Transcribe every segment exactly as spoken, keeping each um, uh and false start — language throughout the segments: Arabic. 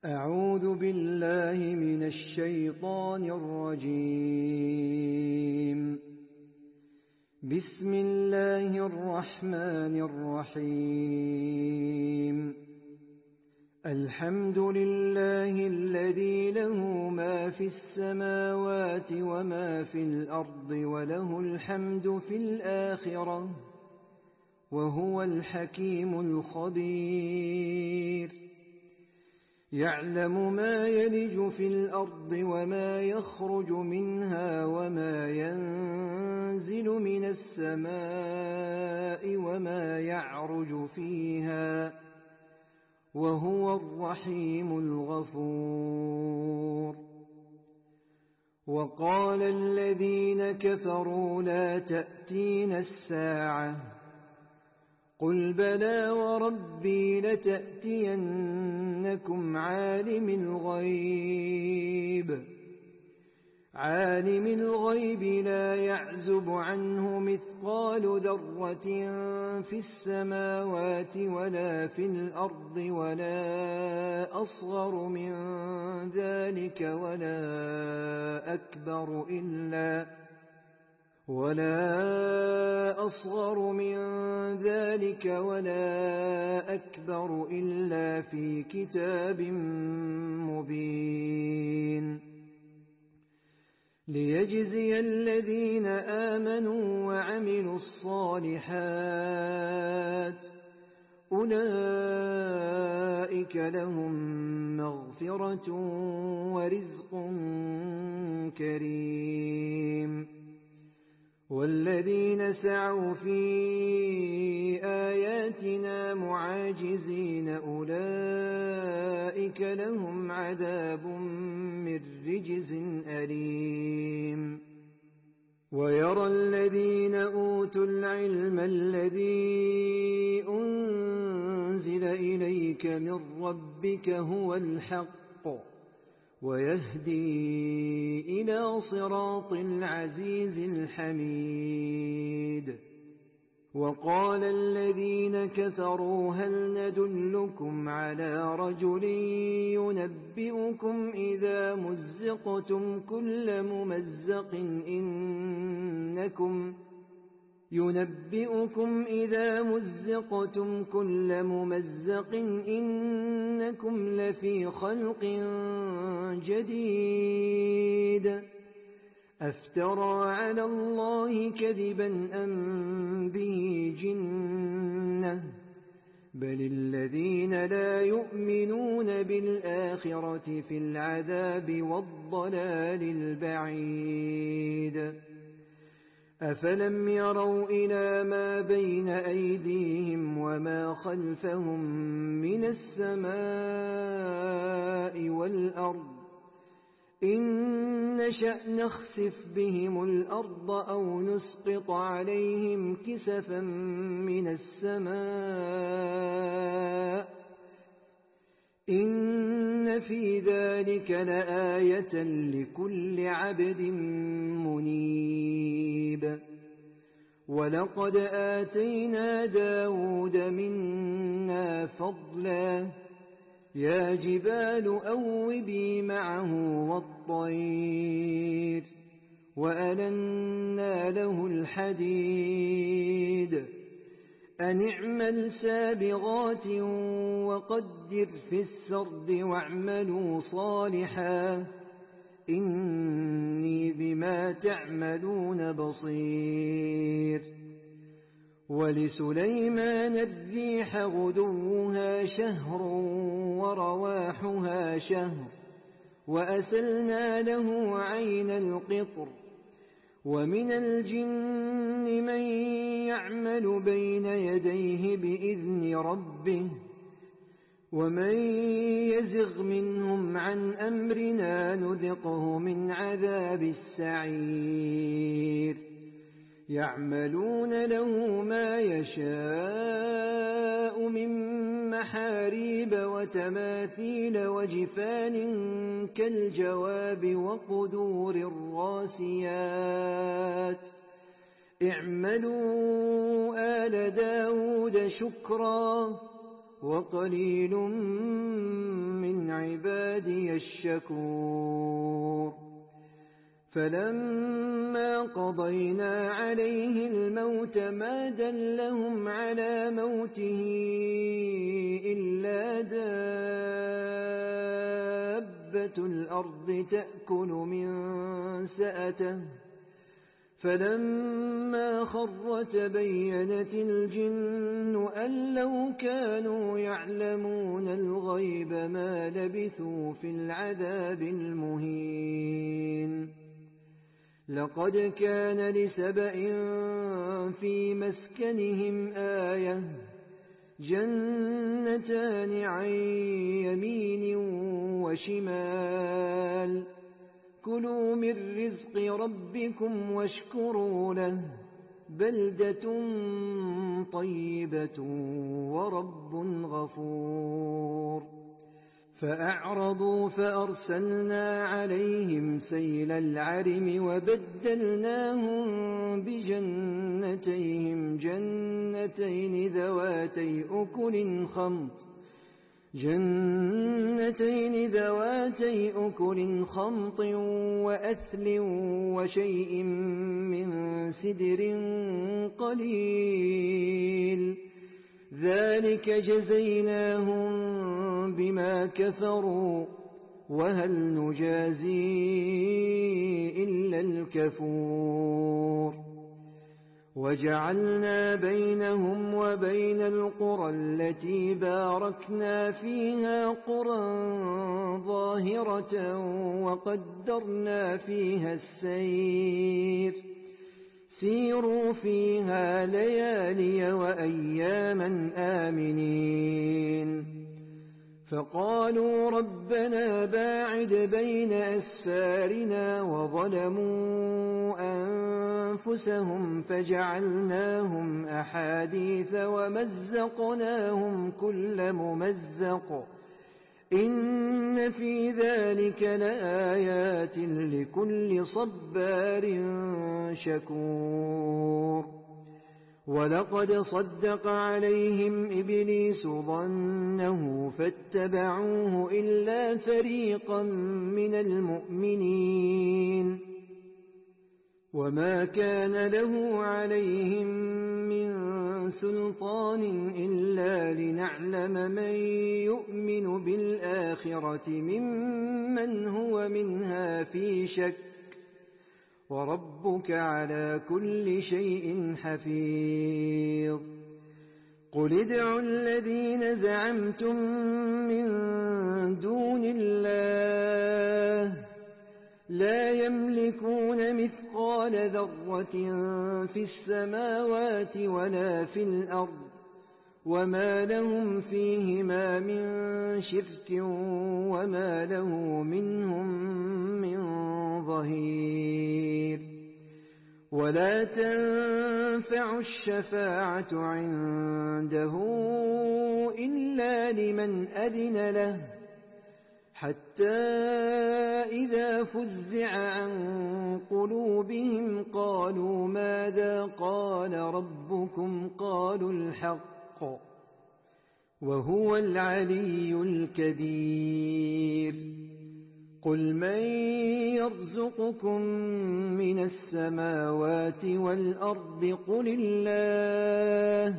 أعوذ بالله من الشيطان الرجيم. بسم الله الرحمن الرحيم. الحمد لله الذي له ما في السماوات وما في الأرض وله الحمد في الآخرة وهو الحكيم الخبير. يعلم ما يلج في الأرض وما يخرج منها وما ينزل من السماء وما يعرج فيها وهو الرحيم الغفور. وقال الذين كفروا لا تأتينا الساعة قل بلى وربي لتأتينكم عالم الغيب عالم الغيب لا يعزب عنه مثقال ذرة في السماوات ولا في الأرض ولا أصغر من ذلك ولا أكبر إلا ولا أصغر من ذلك ولا أكبر إلا في كتاب مبين. ليجزي الذين آمنوا وعملوا الصالحات أولئك لهم مغفرة ورزق كريم. والذين سعوا في آياتنا معاجزين أولئك لهم عذاب من رجز أليم. ويرى الذين أوتوا العلم الذي أنزل إليك من ربك هو الحق ويهدي إلى صراط العزيز الحميد. وقال الذين كفروا هل ندلكم على رجل ينبئكم إذا مزقتم كل ممزق إنكم ينبئكم إذا مزقتم كل ممزق إنكم لفي خلق جديد أفترى على الله كذبا أم به جنة بل الذين لا يؤمنون بالآخرة في العذاب والضلال البعيد. أفلم يروا إلى ما بين أيديهم وما خلفهم من السماء والأرض إن نشأ نخسف بهم الأرض أو نسقط عليهم كسفا من السماء إن في ذلك لآية لكل عبد منيب. ولقد آتينا داود منا فضلا يا جبال أوبي معه والطير وألنا له الحديد أن اعمل سابغات وقدر في السرد واعملوا صالحا إني بما تعملون بصير. ولسليمان الريح غدوها شهر ورواحها شهر وأسلنا له عين القطر. ومن الجن من يعمل بين يديه بإذن ربه ومن يزغ منهم عن أمرنا نذقه من عذاب السعير. يعملون له ما يشاء من محاريب وتماثيل وجفان كالجواب وقدور الراسيات اعملوا آل داود شكرا وقليل من عبادي عبادي الشكور فلما قضينا عليه الموت ما دلهم على موته إلا دابة الأرض تأكل من سأته فلما خر تبينت الجن أن لو كانوا يعلمون الغيب ما لبثوا في العذاب المهين لقد كان لسبإ في مسكنهم آية جنتان عن يمين وشمال كلوا من رزق ربكم واشكروا له بلدة طيبة ورب غفور فأعرضوا فأرسلنا عليهم سيل العرم وبدلناهم بجنتيهم جنتين ذواتي أكل خمط جنتين ذواتي أكل خمط وأثل وشيء من سدر قليل ذلك جزيناهم بما كفروا وهل نجازي إلا الكفور وجعلنا بينهم وبين القرى التي باركنا فيها قرى ظاهرة وقدرنا فيها السير سيروا فيها ليالي وأياما آمنين فقالوا ربنا باعد بين أسفارنا وظلموا أنفسهم فجعلناهم أحاديث ومزقناهم كل ممزق إن في ذلك لآيات لكل صبار شكور ولقد صدق عليهم إبليس ظنه فاتبعوه إلا فريقا من المؤمنين وما كان له عليهم من سلطان إلا لنعلم من يؤمن بالآخرة ممن هو منها في شك وربك على كل شيء حفيظ قل ادعوا الذين زعمتم من دون الله لا يملكون مثقال ذرة في السماوات ولا في الأرض وما لهم فيهما من شرك وما له منهم من ظهير ولا تنفع الشفاعة عنده إلا لمن أذن له حتى إذا فزع عن قلوبهم قالوا ماذا قال ربكم قالوا الحق وهو العلي الكبير قل من يرزقكم من السماوات والأرض قل الله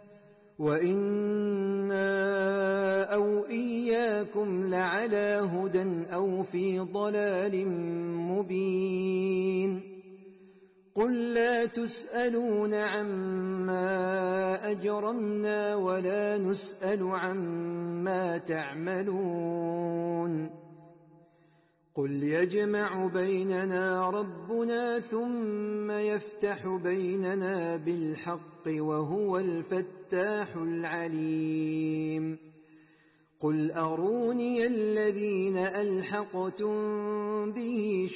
وإنا أو إياكم لعلى هدى أو في ضلال مبين قل لا تسألون عما أجرمنا ولا نسأل عما تعملون قل يجمع بيننا ربنا ثم يفتح بيننا بالحق وهو الفتاح العليم قل أروني الذين ألحقتم به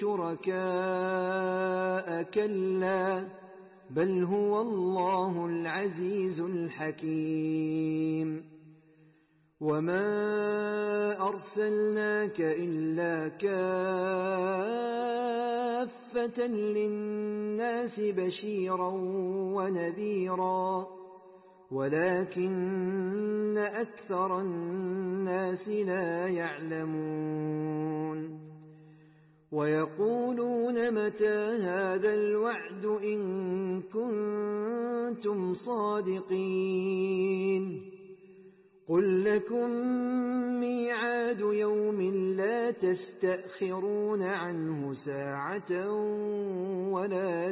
شركاء كلا بل هو الله العزيز الحكيم وما أرسلناك إلا كافة للناس بشيرا ونذيرا ولكن أكثر الناس لا يعلمون ويقولون متى هذا الوعد إن كنتم صادقين قل لكم ميعاد يوم لا تستأخرون عنه ساعة ولا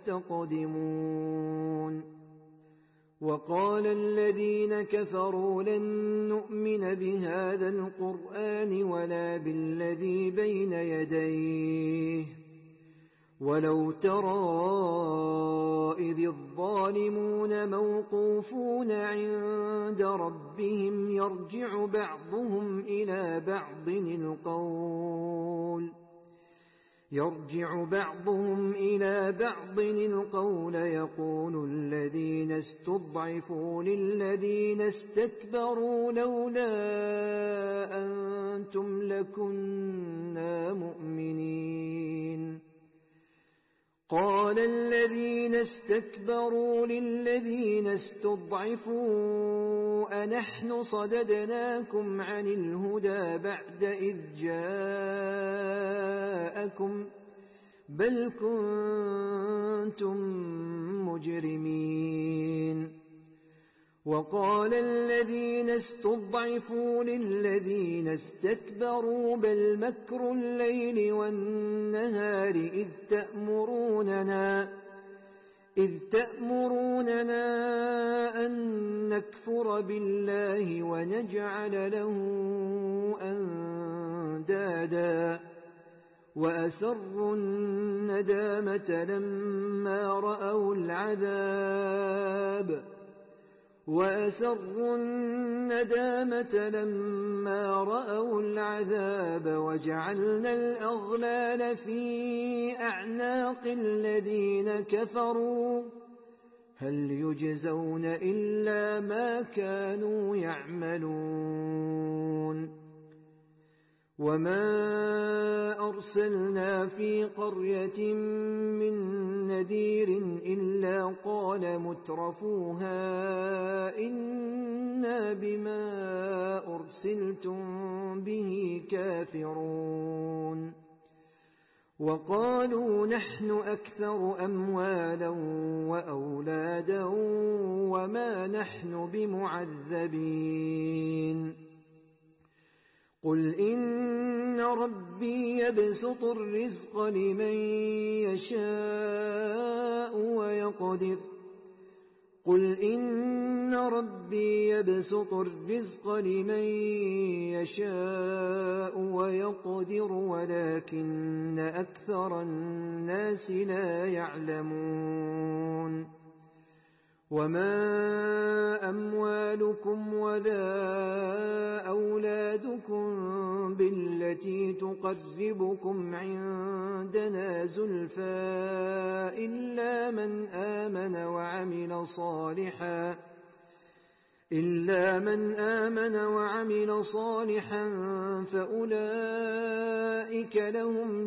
تستقدمون وقال الذين كفروا لن نؤمن بهذا القرآن ولا بالذي بين يديه ولو ترى إذ الظالمون موقوفون عند ربهم يرجع بعضهم إلى بعض القول يرجع بعضهم إلى بعض القول يقول الذين استضعفوا للذين استكبروا لولا أنتم لكنا مؤمنين قال الذين استكبروا للذين استضعفوا أنحن صددناكم عن الهدى بعد إذ جاءكم بل كنتم مجرمين وقال الذين استضعفوا للذين استكبروا بل مكر الليل والنهار إذ تأمروننا إذ تأمروننا أن نكفر بالله ونجعل له أندادا وأسروا الندامة لما رأوا العذاب وأسروا الندامة لما رأوا العذاب وجعلنا الأغلال في أعناق الذين كفروا هل يجزون إلا ما كانوا يعملون وما أرسلنا في قرية من نذير إلا قال مترفوها إنا بما أرسلتم به كافرون وقالوا نحن أكثر أموالا وأولادا وما نحن بمعذبين قل إن ربي يبسط الرزق لمن يشاء ويقدر قل إن ربي يبسط الرزق لمن يشاء ويقدر ولكن أكثر الناس لا يعلمون وما أموالكم ولا أولادكم بالتي تقربكم عندنا زلفى إلا من آمن وعمل صالحا إلا من آمن وعمل صالحا فأولئك لهم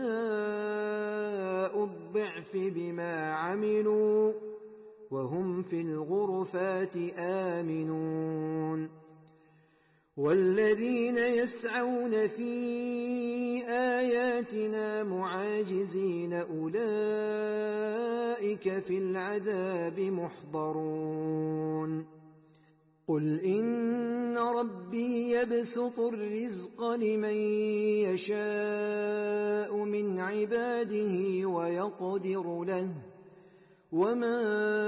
جزاء الضعف بما عملوا وهم في الغرفات آمنون والذين يسعون في آياتنا معاجزين أولئك في العذاب محضرون قل إن ربي يبسط الرزق لمن يشاء من عباده ويقدر له وما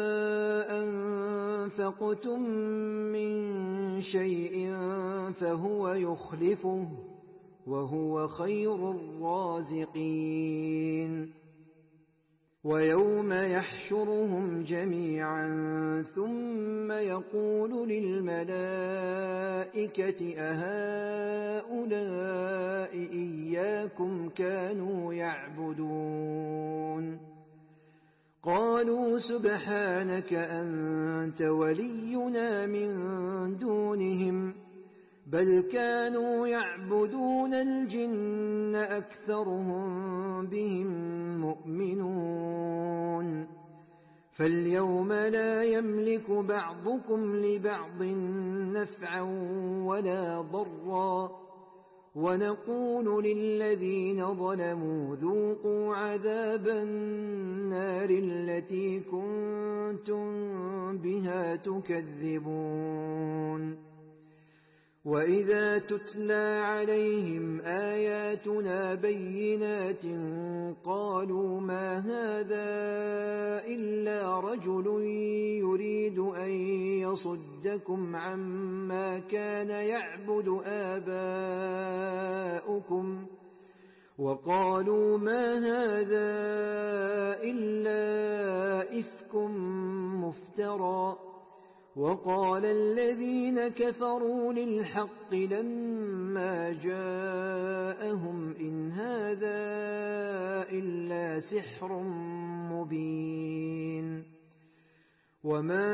أنفقتم من شيء فهو يخلفه وهو خير الرازقين ويوم يحشرهم جميعا ثم يقول للملائكة أهؤلاء إياكم كانوا يعبدون قالوا سبحانك أنت ولينا من دونهم بل كانوا يعبدون الجن أكثرهم بهم مؤمنون فاليوم لا يملك بعضكم لبعض نفعا ولا ضرا ونقول للذين ظلموا ذوقوا عذاب النار التي كنتم بها تكذبون وإذا تتلى عليهم آياتنا بينات قالوا ما هذا إلا رجل يريد أن يصدكم عما كان يعبد آباؤكم وقالوا ما هذا إلا إفك مفترى وقال الذين كفروا للحق لما جاءهم إن هذا إلا سحر مبين وما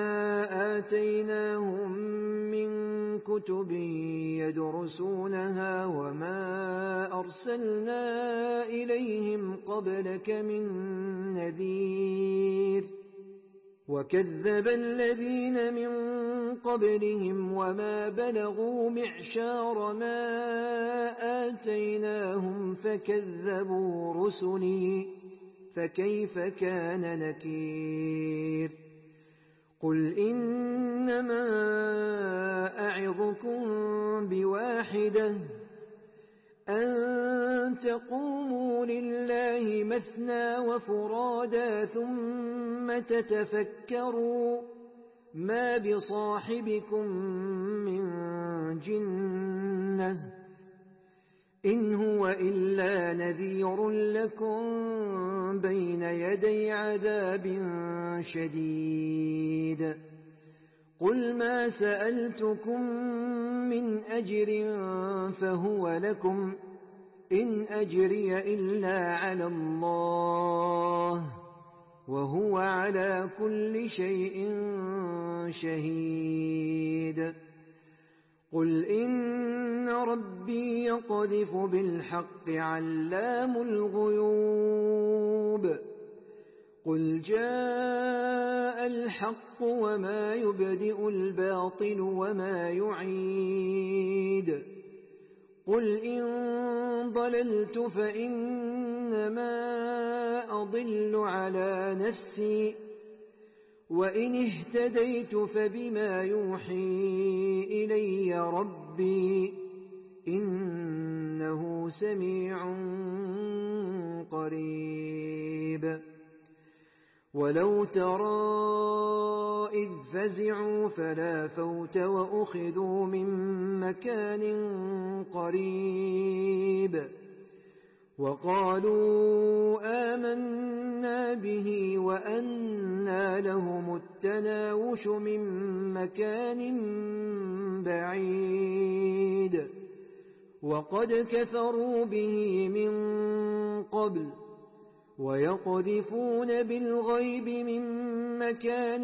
آتيناهم من كتب يدرسونها وما أرسلنا إليهم قبلك من نذير وكذب الذين من قبلهم وما بلغوا معشار ما آتيناهم فكذبوا رسلي فكيف كان نكير قل إنما أعظكم بواحدة أن تقوموا لله مثنى وفرادا ثم تتفكروا ما بصاحبكم من جنة إن هو إلا نذير لكم بين يدي عذاب شديد قل ما سألتكم من أجر فهو لكم إن أجري إلا على الله وهو على كل شيء شهيد قل إن ربي يقذف بالحق علام الغيوب قل جاء الحق وما يبدئ الباطل وما يعيد قل إن ضللت فإنما أضل على نفسي وإن اهتديت فبما يوحي إلي ربي إنه سميع قريب ولو ترى إذ فزعوا فلا فوت وأخذوا من مكان قريب وقالوا آمنا به وأنى لهم التناوش من مكان بعيد وقد كفروا به من قبل ويقذفون بالغيب من مكان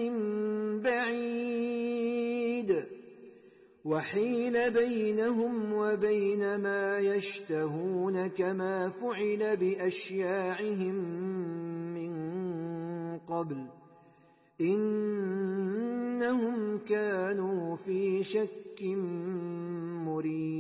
بعيد وحيل بينهم وبين ما يشتهون كما فعل بأشياعهم من قبل إنهم كانوا في شك مريب